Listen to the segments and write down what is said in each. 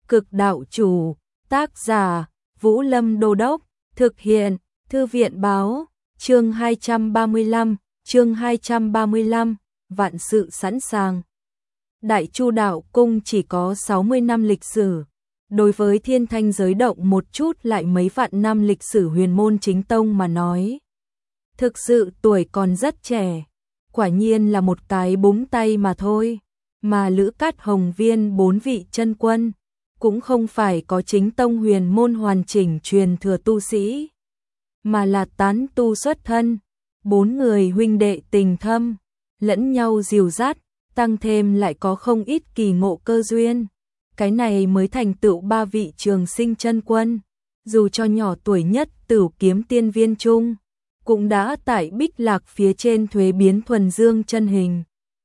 Cực đạo chủ, tác giả, Vũ Lâm Đô Đốc, thực hiện, Thư viện báo, chương 235, vạn sự sẵn sàng. Đại Chu Đạo Cung chỉ có 60 năm lịch sử, đối với thiên thanh giới động một chút lại mấy vạn năm lịch sử huyền môn chính tông mà nói. Thực sự tuổi còn rất trẻ, quả nhiên là một cái búng tay mà thôi, mà Lữ Cát Hồng Viên 4 vị chân quân, cũng không phải có chính tông huyền môn hoàn chỉnh truyền thừa tu sĩ, mà là tán tu xuất thân, 4 người huynh đệ tình thâm, lẫn nhau dìu dắt, tăng thêm lại có không ít kỳ ngộ cơ duyên. Cái này mới thành tựu 3 vị trường sinh chân quân, dù cho nhỏ tuổi nhất Tửu Kiếm Tiên Viên Trung, cũng đã tại Bích Lạc phía trên thuế biến thuần dương chân hình.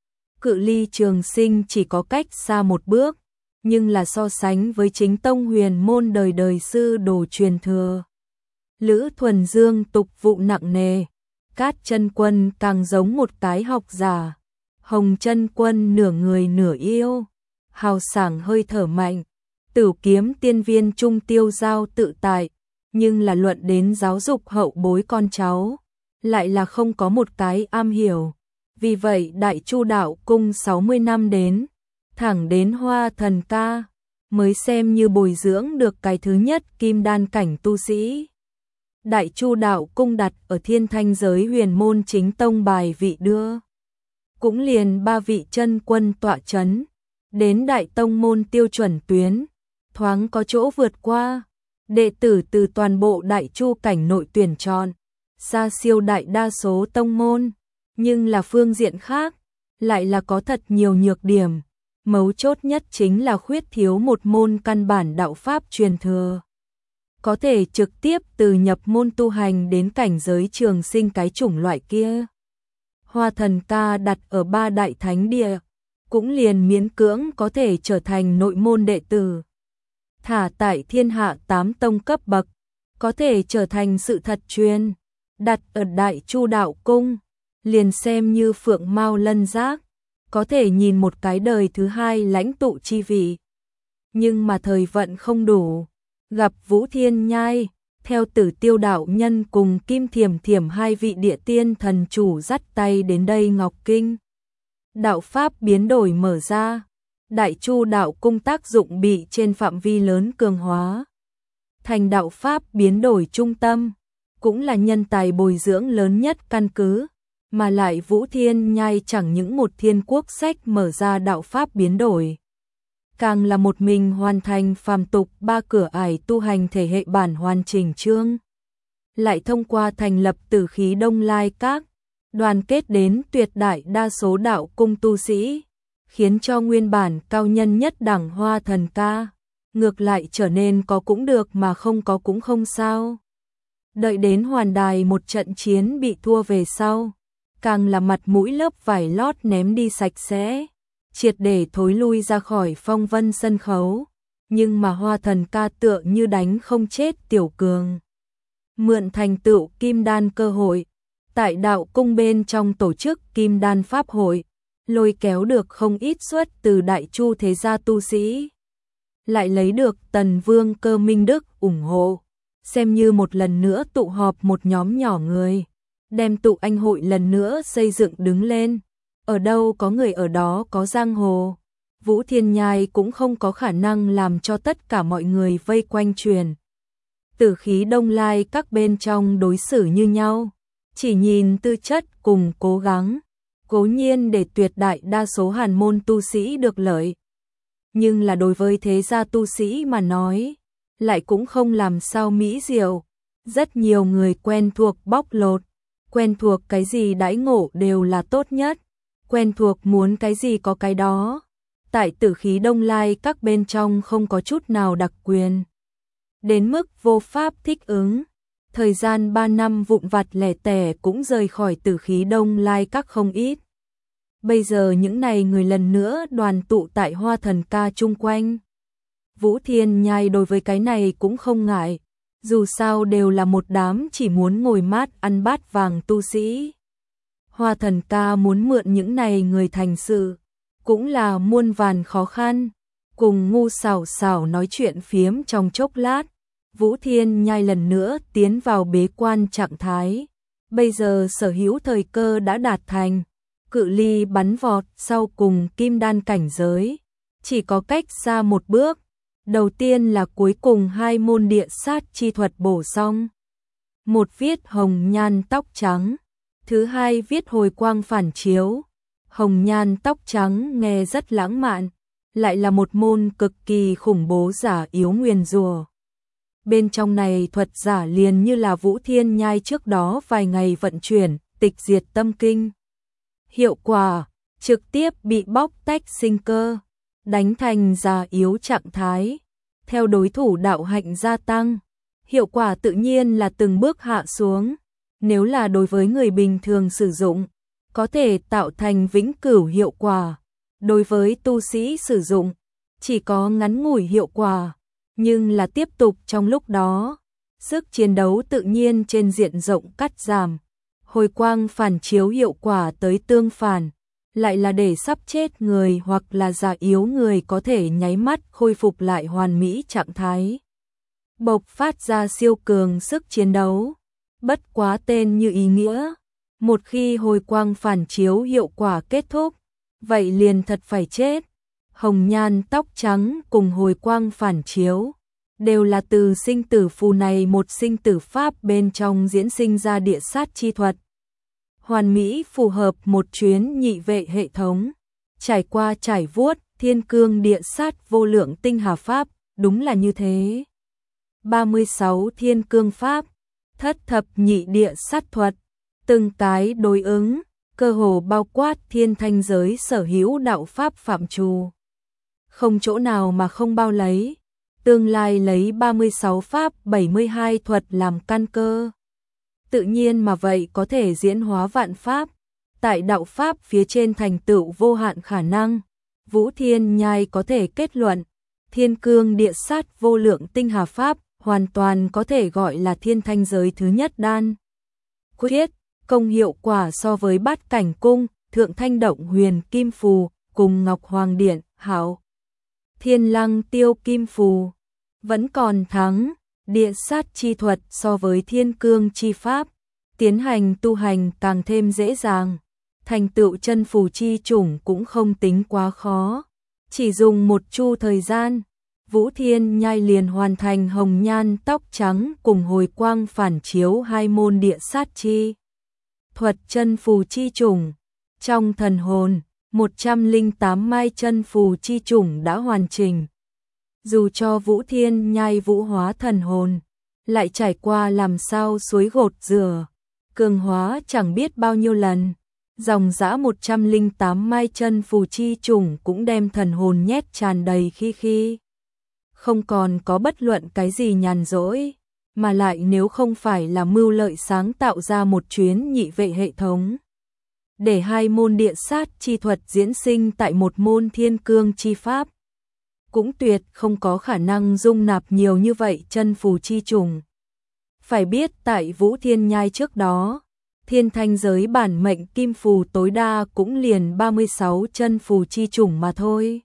Cự ly trường sinh chỉ có cách xa một bước, nhưng là so sánh với chính tông huyền môn đời đời sư đồ truyền thừa. Lữ Thuần Dương tục vụ nặng nề, Cát chân quân càng giống một cái học giả, Hồng chân quân nửa người nửa yêu, hào sảng hơi thở mạnh, Tửu Kiếm Tiên Viên Trung tiêu giao tự tại, nhưng là luận đến giáo dục hậu bối con cháu, lại là không có một cái am hiểu. Vì vậy Đại Chu Đạo Cung 60 năm đến, thẳng đến Hoa Thần Ca, mới xem như bồi dưỡng được cái thứ nhất kim đan cảnh tu sĩ. Đại Chu Đạo Cung đặt ở thiên thanh giới huyền môn chính tông bài vị đưa. Cũng liền 3 vị chân quân tọa chấn, đến đại tông môn tiêu chuẩn tuyến, thoáng có chỗ vượt qua. Đệ tử từ toàn bộ Đại Chu cảnh nội tuyển chọn, xa siêu đại đa số tông môn, nhưng là phương diện khác, lại là có thật nhiều nhược điểm. Mấu chốt nhất chính là khuyết thiếu một môn căn bản đạo pháp truyền thừa, có thể trực tiếp từ nhập môn tu hành đến cảnh giới trường sinh cái chủng loại kia. Hoa Thần Ca đặt ở 3 đại thánh địa, cũng liền miễn cưỡng có thể trở thành nội môn đệ tử. Thả tại thiên hạ 8 tông cấp bậc, có thể trở thành sự thật truyền, đặt ở Đại Chu Đạo Cung, liền xem như phượng mao lân giác, có thể nhìn một cái đời thứ hai lãnh tụ chi vị. Nhưng mà thời vận không đủ, gặp Vũ Thiên Nhai, theo Tử Tiêu đạo nhân cùng Kim Thiểm Thiểm 2 vị địa tiên thần chủ dắt tay đến đây Ngọc Kinh. Đạo pháp biến đổi mở ra, Đại Chu Đạo Cung tác dụng bị trên phạm vi lớn cường hóa, thành đạo pháp biến đổi trung tâm, cũng là nhân tài bồi dưỡng lớn nhất căn cứ, mà lại Vũ Thiên Nhai chẳng những một thiên quốc sách mở ra đạo pháp biến đổi, càng là một mình hoàn thành phàm tục 3 cửa ải tu hành thể hệ bản hoàn chỉnh chương. Lại thông qua thành lập Tử Khí Đông Lai Các, đoàn kết đến tuyệt đại đa số đạo cung tu sĩ, khiến cho nguyên bản cao nhân nhất đẳng Hoa Thần Ca, ngược lại trở nên có cũng được mà không có cũng không sao. Đợi đến Hoàn Đài một trận chiến bị thua về sau, càng là mặt mũi lớp vải lót ném đi sạch sẽ, triệt để thối lui ra khỏi phong vân sân khấu. Nhưng mà Hoa Thần Ca tựa như đánh không chết tiểu cường, mượn thành tựu kim đan cơ hội, tại đạo cung bên trong tổ chức kim đan pháp hội, lôi kéo được không ít suất từ Đại Chu thế gia tu sĩ, lại lấy được Tần Vương Cơ Minh Đức ủng hộ, xem như một lần nữa tụ họp một nhóm nhỏ người, đem tụ anh hội lần nữa xây dựng đứng lên. Ở đâu có người ở đó có giang hồ, Vũ Thiên Nhai cũng không có khả năng làm cho tất cả mọi người vây quanh truyền. Tử Khí Đông Lai các bên trong đối xử như nhau, chỉ nhìn tư chất cùng cố gắng, cố nhiên để tuyệt đại đa số hàn môn tu sĩ được lợi. Nhưng là đối với thế gia tu sĩ mà nói, lại cũng không làm sao mỹ diệu. Rất nhiều người quen thuộc bóc lột, quen thuộc cái gì đãi ngộ đều là tốt nhất, quen thuộc muốn cái gì có cái đó. Tại Tử Khí Đông Lai các bên trong không có chút nào đặc quyền, đến mức vô pháp thích ứng. Thời gian 3 năm vụn vặt lẻ tẻ cũng rời khỏi Tử Khí Đông Lai các không ít. Bây giờ những này người lần nữa đoàn tụ tại Hoa Thần Ca chung quanh. Vũ Thiên Nhai đối với cái này cũng không ngại, dù sao đều là một đám chỉ muốn ngồi mát ăn bát vàng tu sĩ. Hoa Thần Ca muốn mượn những này người thành sự, cũng là muôn vàn khó khăn. cùng Ngu Sảo Sảo nói chuyện phiếm trong chốc lát, Vũ Thiên Nhai lần nữa tiến vào bế quan trạng thái. Bây giờ sở hữu thời cơ đã đạt thành, cự ly bắn vọt sau cùng kim đan cảnh giới, chỉ có cách xa một bước. Đầu tiên là cuối cùng hai môn địa sát chi thuật bổ xong. Một viết hồng nhan tóc trắng, thứ hai viết hồi quang phản chiếu. Hồng nhan tóc trắng nghe rất lãng mạn, lại là một môn cực kỳ khủng bố giả yếu nguyền rủa. Bên trong này thuật giả liền như là Vũ Thiên Nhai trước đó vài ngày vận chuyển, tịch diệt tâm kinh. Hiệu quả, trực tiếp bị bóc tách sinh cơ, đánh thành giả yếu trạng thái. Theo đối thủ đạo hạnh gia tăng, hiệu quả tự nhiên là từng bước hạ xuống. Nếu là đối với người bình thường sử dụng, có thể tạo thành vĩnh cửu hiệu quả. Đối với tu sĩ sử dụng, chỉ có ngắn ngủi hiệu quả, nhưng là tiếp tục trong lúc đó. Sức chiến đấu tự nhiên trên diện rộng cắt giảm. Hồi quang phản chiếu hiệu quả tới tương phản, lại là để sắp chết người hoặc là già yếu người có thể nháy mắt khôi phục lại hoàn mỹ trạng thái. Bộc phát ra siêu cường sức chiến đấu. Bất quá tên như ý nghĩa. Một khi hồi quang phản chiếu hiệu quả kết thúc, vậy liền thật phải chết. Hồng nhan tóc trắng cùng hồi quang phản chiếu đều là từ sinh tử phù này một sinh tử pháp bên trong diễn sinh ra địa sát chi thuật. Hoàn mỹ phù hợp một chuyến nhị vệ hệ thống, trải qua trải vuốt, thiên cương địa sát vô lượng tinh hà pháp, đúng là như thế. 36 thiên cương pháp, thất thập nhị địa sát thuật, từng cái đối ứng, cơ hồ bao quát thiên thanh giới sở hữu đạo pháp phạm trù. Không chỗ nào mà không bao lấy, tương lai lấy 36 pháp 72 thuật làm căn cơ. Tự nhiên mà vậy có thể diễn hóa vạn pháp, tại đạo pháp phía trên thành tựu vô hạn khả năng. Vũ Thiên Nhai có thể kết luận, thiên cương địa sát vô lượng tinh hà pháp hoàn toàn có thể gọi là thiên thanh giới thứ nhất đan. Quyết, công hiệu quả so với bát cảnh cung, thượng thanh động huyền kim phù, cùng ngọc hoàng điện, hảo. Thiên lăng tiêu kim phù, vẫn còn thắng. Địa sát chi thuật so với thiên cương chi pháp, tiến hành tu hành càng thêm dễ dàng. Thành tựu chân phù chi chủng cũng không tính quá khó. Chỉ dùng một chu thời gian, Vũ Thiên Nhai liền hoàn thành hồng nhan tóc trắng cùng hồi quang phản chiếu hai môn địa sát chi thuật chân phù chi chủng. Trong thần hồn, 108 mai chân phù chi chủng đã hoàn chỉnh. Dù cho Vũ Thiên Nhai vũ hóa thần hồn, lại trải qua làm sao suối gột rửa, cường hóa chẳng biết bao nhiêu lần, dòng dã 108 mai chân phù chi chủng cũng đem thần hồn nhét tràn đầy khi. Không còn có bất luận cái gì nhàn rỗi, mà lại nếu không phải là mưu lợi sáng tạo ra một chuyến nhị vệ hệ thống, để hai môn địa sát chi thuật diễn sinh tại một môn thiên cương chi pháp, cũng tuyệt không có khả năng dung nạp nhiều như vậy chân phù chi trùng. Phải biết tại Vũ Thiên Nhai trước đó, thiên thanh giới bản mệnh kim phù tối đa cũng liền 36 chân phù chi trùng mà thôi.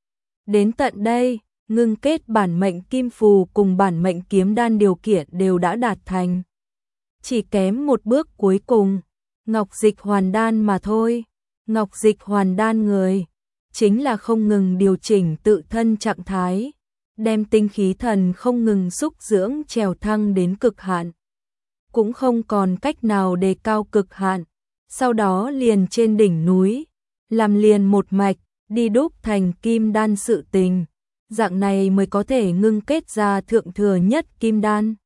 Đến tận đây, ngưng kết bản mệnh kim phù cùng bản mệnh kiếm đan điều kiện đều đã đạt thành. Chỉ kém một bước cuối cùng, ngọc dịch hoàn đan mà thôi. Ngọc dịch hoàn đan người chính là không ngừng điều chỉnh tự thân trạng thái, đem tinh khí thần không ngừng xúc dưỡng trèo thăng đến cực hạn. Cũng không còn cách nào đề cao cực hạn, sau đó liền trên đỉnh núi, làm liền một mạch, đi đúc thành kim đan sự tình. Dạng này mới có thể ngưng kết ra thượng thừa nhất kim đan.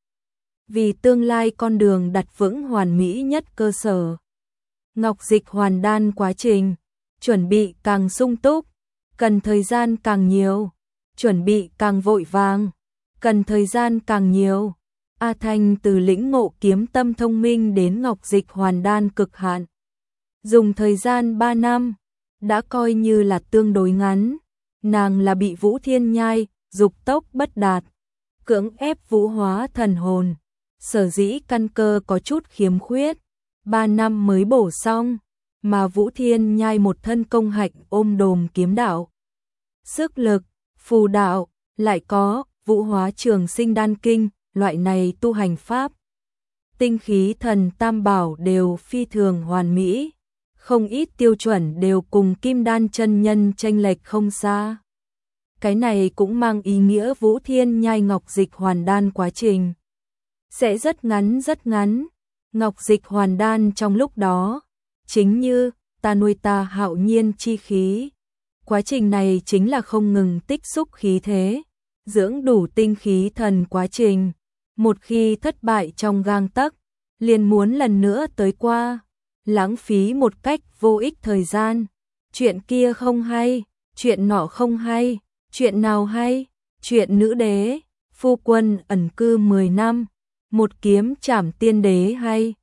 Vì tương lai con đường đặt vững hoàn mỹ nhất cơ sở. Ngọc dịch hoàn đan quá trình chuẩn bị càng sung túc, cần thời gian càng nhiều, chuẩn bị càng vội vàng, cần thời gian càng nhiều. A Thanh từ lĩnh ngộ kiếm tâm thông minh đến ngọc dịch hoàn đan cực hạn, dùng thời gian 3 năm, đã coi như là tương đối ngắn. Nàng là bị Vũ Thiên Nhai dục tốc bất đạt, cưỡng ép vũ hóa thần hồn, sở dĩ căn cơ có chút khiếm khuyết, 3 năm mới bổ xong. Mà Vũ Thiên Nhai một thân công hạnh ôm đồm kiếm đạo, sức lực, phù đạo, lại có Vũ Hóa Trường Sinh Đan Kinh, loại này tu hành pháp. Tinh khí thần tam bảo đều phi thường hoàn mỹ, không ít tiêu chuẩn đều cùng Kim Đan chân nhân chênh lệch không xa. Cái này cũng mang ý nghĩa Vũ Thiên nhai ngọc dịch hoàn đan quá trình sẽ rất ngắn. Ngọc dịch hoàn đan trong lúc đó, chính như ta nuôi ta hạo nhiên chi khí. Quá trình này chính là không ngừng tích xúc khí thế, dưỡng đủ tinh khí thần quá trình. Một khi thất bại trong gang tấc, liền muốn lần nữa tới qua, lãng phí một cách vô ích thời gian. Chuyện kia không hay, chuyện nọ không hay, chuyện nào hay? Chuyện nữ đế, phu quân ẩn cư 10 năm, một kiếm trảm tiên đế hay?